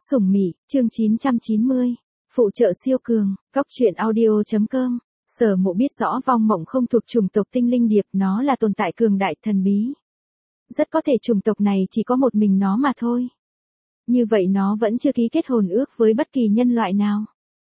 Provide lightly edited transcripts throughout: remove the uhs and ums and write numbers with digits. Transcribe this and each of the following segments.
Sủng Mị, chương 990. Phụ trợ siêu cường, góc truyện audio.com. Sở Mộ biết rõ vong mộng không thuộc chủng tộc tinh linh điệp, nó là tồn tại cường đại thần bí. Rất có thể chủng tộc này chỉ có một mình nó mà thôi. Như vậy nó vẫn chưa ký kết hồn ước với bất kỳ nhân loại nào.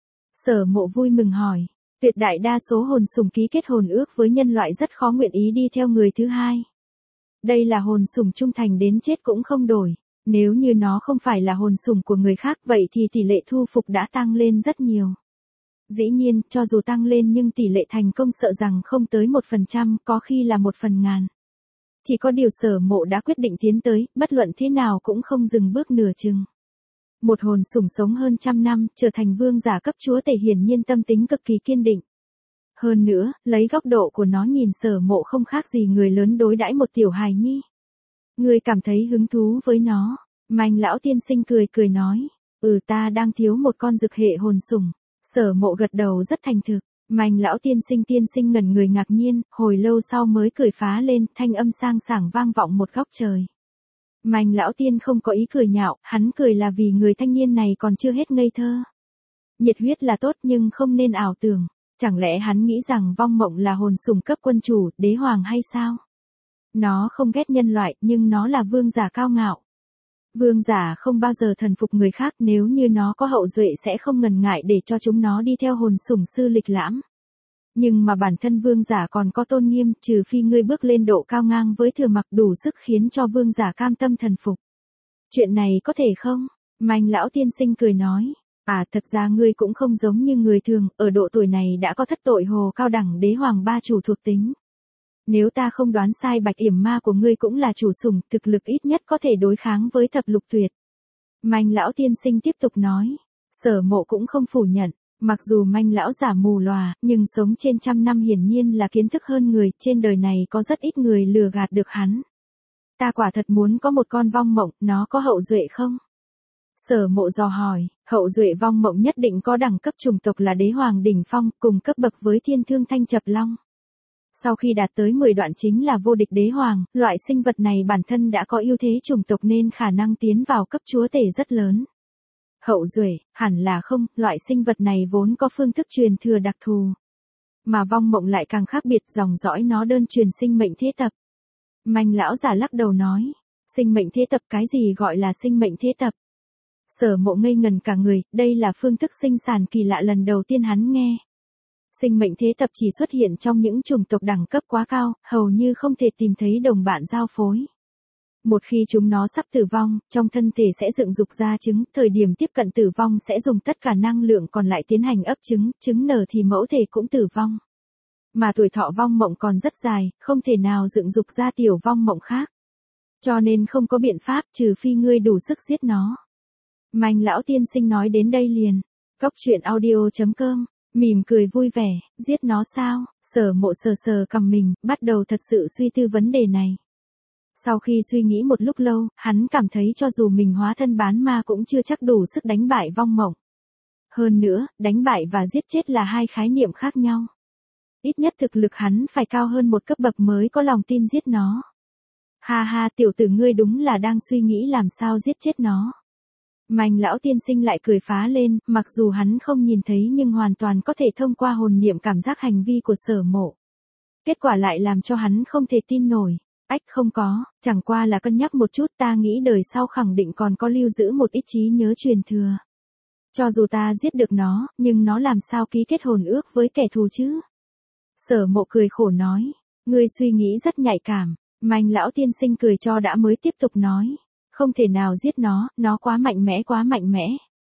Sở Mộ vui mừng hỏi, tuyệt đại đa số hồn sủng ký kết hồn ước với nhân loại rất khó nguyện ý đi theo người thứ hai. Đây là hồn sủng trung thành đến chết cũng không đổi. Nếu như nó không phải là hồn sủng của người khác vậy thì tỷ lệ thu phục đã tăng lên rất nhiều. Dĩ nhiên, cho dù tăng lên nhưng tỷ lệ thành công sợ rằng không tới 1%, có khi là 1/1000. Chỉ có điều Sở Mộ đã quyết định tiến tới, bất luận thế nào cũng không dừng bước nửa chừng. Một hồn sủng sống hơn 100 năm, trở thành vương giả cấp chúa tể hiển nhiên tâm tính cực kỳ kiên định. Hơn nữa, lấy góc độ của nó nhìn Sở Mộ không khác gì người lớn đối đãi một tiểu hài nhi. Người cảm thấy hứng thú với nó. Manh lão tiên sinh cười cười nói. Ta đang thiếu một con dực hệ hồn sủng. Sở Mộ gật đầu rất thành thực. Manh lão tiên sinh ngẩn người ngạc nhiên, hồi lâu sau mới cười phá lên, thanh âm sang sảng vang vọng một góc trời. Manh lão tiên không có ý cười nhạo, hắn cười là vì người thanh niên này còn chưa hết ngây thơ. Nhiệt huyết là tốt nhưng không nên ảo tưởng. Chẳng lẽ hắn nghĩ rằng vong mộng là hồn sủng cấp quân chủ, đế hoàng hay sao? Nó không ghét nhân loại, nhưng nó là vương giả cao ngạo. Vương giả không bao giờ thần phục người khác, nếu như nó có hậu duệ sẽ không ngần ngại để cho chúng nó đi theo hồn sủng sư lịch lãm. Nhưng mà bản thân vương giả còn có tôn nghiêm, trừ phi ngươi bước lên độ cao ngang với thừa mặc đủ sức khiến cho vương giả cam tâm thần phục. Chuyện này có thể không? Manh lão tiên sinh cười nói. Thật ra ngươi cũng không giống như người thường, ở độ tuổi này đã có thất tội hồ cao đẳng đế hoàng ba chủ thuộc tính. Nếu ta không đoán sai bạch yểm ma của ngươi cũng là chủ sủng, thực lực ít nhất có thể đối kháng với thập lục tuyệt. Manh lão tiên sinh tiếp tục nói. Sở Mộ cũng không phủ nhận, mặc dù manh lão giả mù lòa, nhưng sống trên 100 năm hiển nhiên là kiến thức hơn người, trên đời này có rất ít người lừa gạt được hắn. Ta quả thật muốn có một con vong mộng, nó có hậu duệ không? Sở Mộ dò hỏi, hậu duệ vong mộng nhất định có đẳng cấp chủng tộc là đế hoàng đỉnh phong, cùng cấp bậc với thiên thương thanh chập long. Sau khi đạt tới 10 đoạn chính là vô địch đế hoàng, loại sinh vật này bản thân đã có ưu thế chủng tộc nên khả năng tiến vào cấp chúa tể rất lớn. Hậu duệ, hẳn là không, loại sinh vật này vốn có phương thức truyền thừa đặc thù. Mà vong mộng lại càng khác biệt, dòng dõi nó đơn truyền sinh mệnh thế tập. Manh lão giả lắc đầu nói, sinh mệnh thế tập cái gì gọi là sinh mệnh thế tập? Sở Mộ ngây ngần cả người, đây là phương thức sinh sản kỳ lạ lần đầu tiên hắn nghe. Sinh mệnh thế tập chỉ xuất hiện trong những chủng tộc đẳng cấp quá cao, hầu như không thể tìm thấy đồng bạn giao phối. Một khi chúng nó sắp tử vong, trong thân thể sẽ dựng dục ra trứng, thời điểm tiếp cận tử vong sẽ dùng tất cả năng lượng còn lại tiến hành ấp trứng, trứng nở thì mẫu thể cũng tử vong. Mà tuổi thọ vong mộng còn rất dài, không thể nào dựng dục ra tiểu vong mộng khác. Cho nên không có biện pháp trừ phi ngươi đủ sức giết nó. Manh lão tiên sinh nói đến đây liền. Góc truyện audio.com. Mỉm cười vui vẻ, giết nó sao? Sở Mộ sờ cằm mình, bắt đầu thật sự suy tư vấn đề này. Sau khi suy nghĩ một lúc lâu, hắn cảm thấy cho dù mình hóa thân bán ma cũng chưa chắc đủ sức đánh bại vong mộng. Hơn nữa, đánh bại và giết chết là hai khái niệm khác nhau. Ít nhất thực lực hắn phải cao hơn một cấp bậc mới có lòng tin giết nó. Ha ha, tiểu tử ngươi đúng là đang suy nghĩ làm sao giết chết nó. Manh lão tiên sinh lại cười phá lên, mặc dù hắn không nhìn thấy nhưng hoàn toàn có thể thông qua hồn niệm cảm giác hành vi của Sở Mộ. Kết quả lại làm cho hắn không thể tin nổi. Không có, chẳng qua là cân nhắc một chút, ta nghĩ đời sau khẳng định còn có lưu giữ một ít trí nhớ truyền thừa. Cho dù ta giết được nó, nhưng nó làm sao ký kết hồn ước với kẻ thù chứ? Sở Mộ cười khổ nói, ngươi suy nghĩ rất nhạy cảm. Manh lão tiên sinh cười cho đã mới tiếp tục nói. Không thể nào giết nó quá mạnh mẽ quá mạnh mẽ.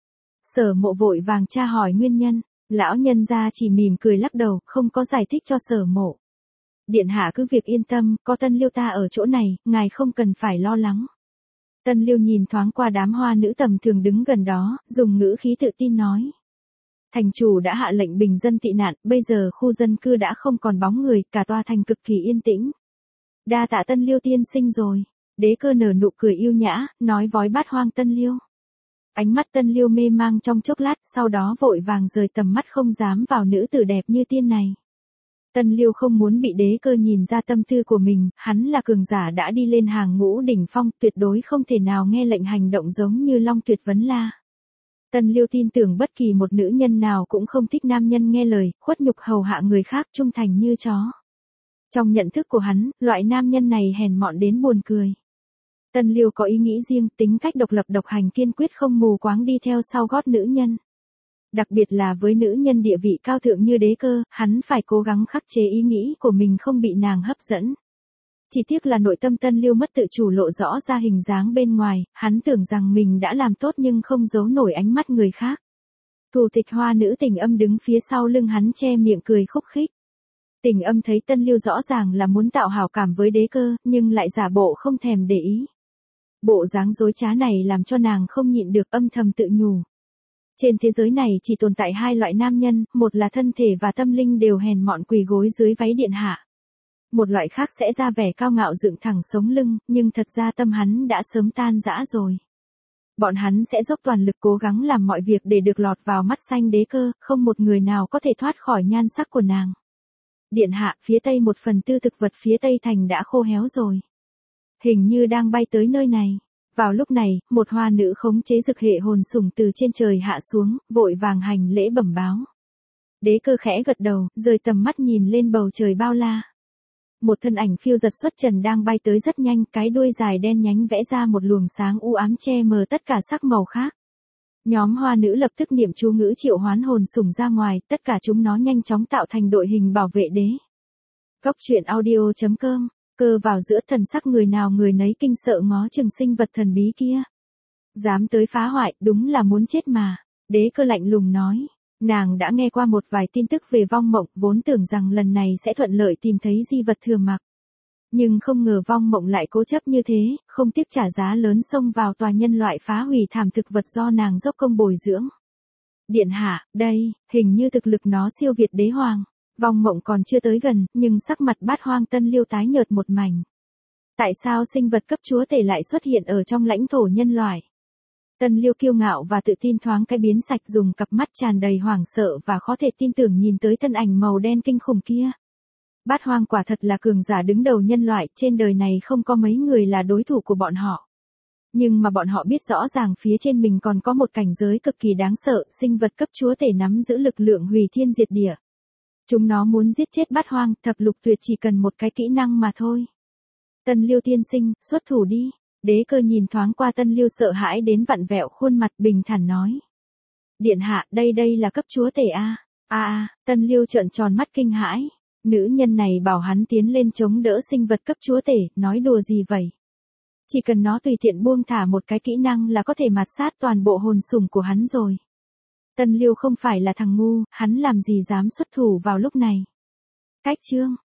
Sở Mộ vội vàng tra hỏi nguyên nhân, lão nhân gia chỉ mỉm cười lắc đầu, không có giải thích cho Sở Mộ. Điện hạ cứ việc yên tâm, có Tân Liêu ta ở chỗ này, ngài không cần phải lo lắng. Tân Liêu nhìn thoáng qua đám hoa nữ tầm thường đứng gần đó, dùng ngữ khí tự tin nói. Thành chủ đã hạ lệnh bình dân tị nạn, bây giờ khu dân cư đã không còn bóng người, cả tòa thành cực kỳ yên tĩnh. Đa tạ Tân Liêu tiên sinh rồi. Đế cơ nở nụ cười yêu nhã, nói vói bát hoang Tân Liêu. Ánh mắt Tân Liêu mê mang trong chốc lát, sau đó vội vàng rời tầm mắt không dám vào nữ tử đẹp như tiên này. Tân Liêu không muốn bị đế cơ nhìn ra tâm tư của mình, hắn là cường giả đã đi lên hàng ngũ đỉnh phong, tuyệt đối không thể nào nghe lệnh hành động giống như Long Tuyệt Vấn La. Tân Liêu tin tưởng bất kỳ một nữ nhân nào cũng không thích nam nhân nghe lời, khuất nhục hầu hạ người khác, trung thành như chó. Trong nhận thức của hắn, loại nam nhân này hèn mọn đến buồn cười. Tân Liêu có ý nghĩ riêng, tính cách độc lập độc hành, kiên quyết không mù quáng đi theo sau gót nữ nhân. Đặc biệt là với nữ nhân địa vị cao thượng như Đế Cơ, hắn phải cố gắng khắc chế ý nghĩ của mình không bị nàng hấp dẫn. Chỉ tiếc là nội tâm Tân Liêu mất tự chủ lộ rõ ra hình dáng bên ngoài, hắn tưởng rằng mình đã làm tốt nhưng không giấu nổi ánh mắt người khác. Thủ tịch Hoa nữ Tình Âm đứng phía sau lưng hắn che miệng cười khúc khích. Tình Âm thấy Tân Liêu rõ ràng là muốn tạo hảo cảm với Đế Cơ, nhưng lại giả bộ không thèm để ý. Bộ dáng dối trá này làm cho nàng không nhịn được âm thầm tự nhủ. Trên thế giới này chỉ tồn tại hai loại nam nhân, một là thân thể và tâm linh đều hèn mọn quỳ gối dưới váy điện hạ. Một loại khác sẽ ra vẻ cao ngạo dựng thẳng sống lưng, nhưng thật ra tâm hắn đã sớm tan rã rồi. Bọn hắn sẽ dốc toàn lực cố gắng làm mọi việc để được lọt vào mắt xanh Đế Cơ, không một người nào có thể thoát khỏi nhan sắc của nàng. Điện hạ, phía tây 1/4 thực vật phía tây thành đã khô héo rồi. Hình như đang bay tới nơi này. Vào lúc này, một hoa nữ khống chế dực hệ hồn sủng từ trên trời hạ xuống, vội vàng hành lễ bẩm báo. Đế Cơ khẽ gật đầu, rời tầm mắt nhìn lên bầu trời bao la. Một thân ảnh phiêu giật xuất trần đang bay tới rất nhanh, cái đuôi dài đen nhánh vẽ ra một luồng sáng u ám che mờ tất cả sắc màu khác. Nhóm hoa nữ lập tức niệm chú ngữ triệu hoán hồn sủng ra ngoài, tất cả chúng nó nhanh chóng tạo thành đội hình bảo vệ đế. Góc truyện audio.com, cơ vào giữa thần sắc người nào người nấy kinh sợ ngó chừng sinh vật thần bí kia. Dám tới phá hoại, đúng là muốn chết mà. Đế Cơ lạnh lùng nói. Nàng đã nghe qua một vài tin tức về vong mộng, vốn tưởng rằng lần này sẽ thuận lợi tìm thấy di vật thừa mặc. Nhưng không ngờ vong mộng lại cố chấp như thế, không tiếc trả giá lớn xông vào tòa nhân loại phá hủy thảm thực vật do nàng dốc công bồi dưỡng. Điện hạ, đây, hình như thực lực nó siêu việt đế hoàng. Vong mộng còn chưa tới gần, nhưng sắc mặt Bát Hoang Tân Liêu tái nhợt một mảnh. Tại sao sinh vật cấp chúa tể lại xuất hiện ở trong lãnh thổ nhân loại? Tân Liêu kiêu ngạo và tự tin thoáng cái biến sạch, dùng cặp mắt tràn đầy hoảng sợ và khó thể tin tưởng nhìn tới thân ảnh màu đen kinh khủng kia. Bát Hoang quả thật là cường giả đứng đầu nhân loại, trên đời này không có mấy người là đối thủ của bọn họ. Nhưng mà bọn họ biết rõ ràng phía trên mình còn có một cảnh giới cực kỳ đáng sợ, sinh vật cấp chúa tể nắm giữ lực lượng hủy thiên diệt địa. Chúng nó muốn giết chết Bát Hoang, thập lục tuyệt chỉ cần một cái kỹ năng mà thôi. Tân Liêu tiên sinh, xuất thủ đi. Đế Cơ nhìn thoáng qua Tân Liêu sợ hãi đến vặn vẹo khuôn mặt, bình thản nói. Điện hạ, đây là cấp chúa tể a. Tân Liêu trợn tròn mắt kinh hãi. Nữ nhân này bảo hắn tiến lên chống đỡ sinh vật cấp chúa tể, nói đùa gì vậy? Chỉ cần nó tùy tiện buông thả một cái kỹ năng là có thể mạt sát toàn bộ hồn sủng của hắn rồi. Tân Liêu không phải là thằng ngu, hắn làm gì dám xuất thủ vào lúc này. Cách chương.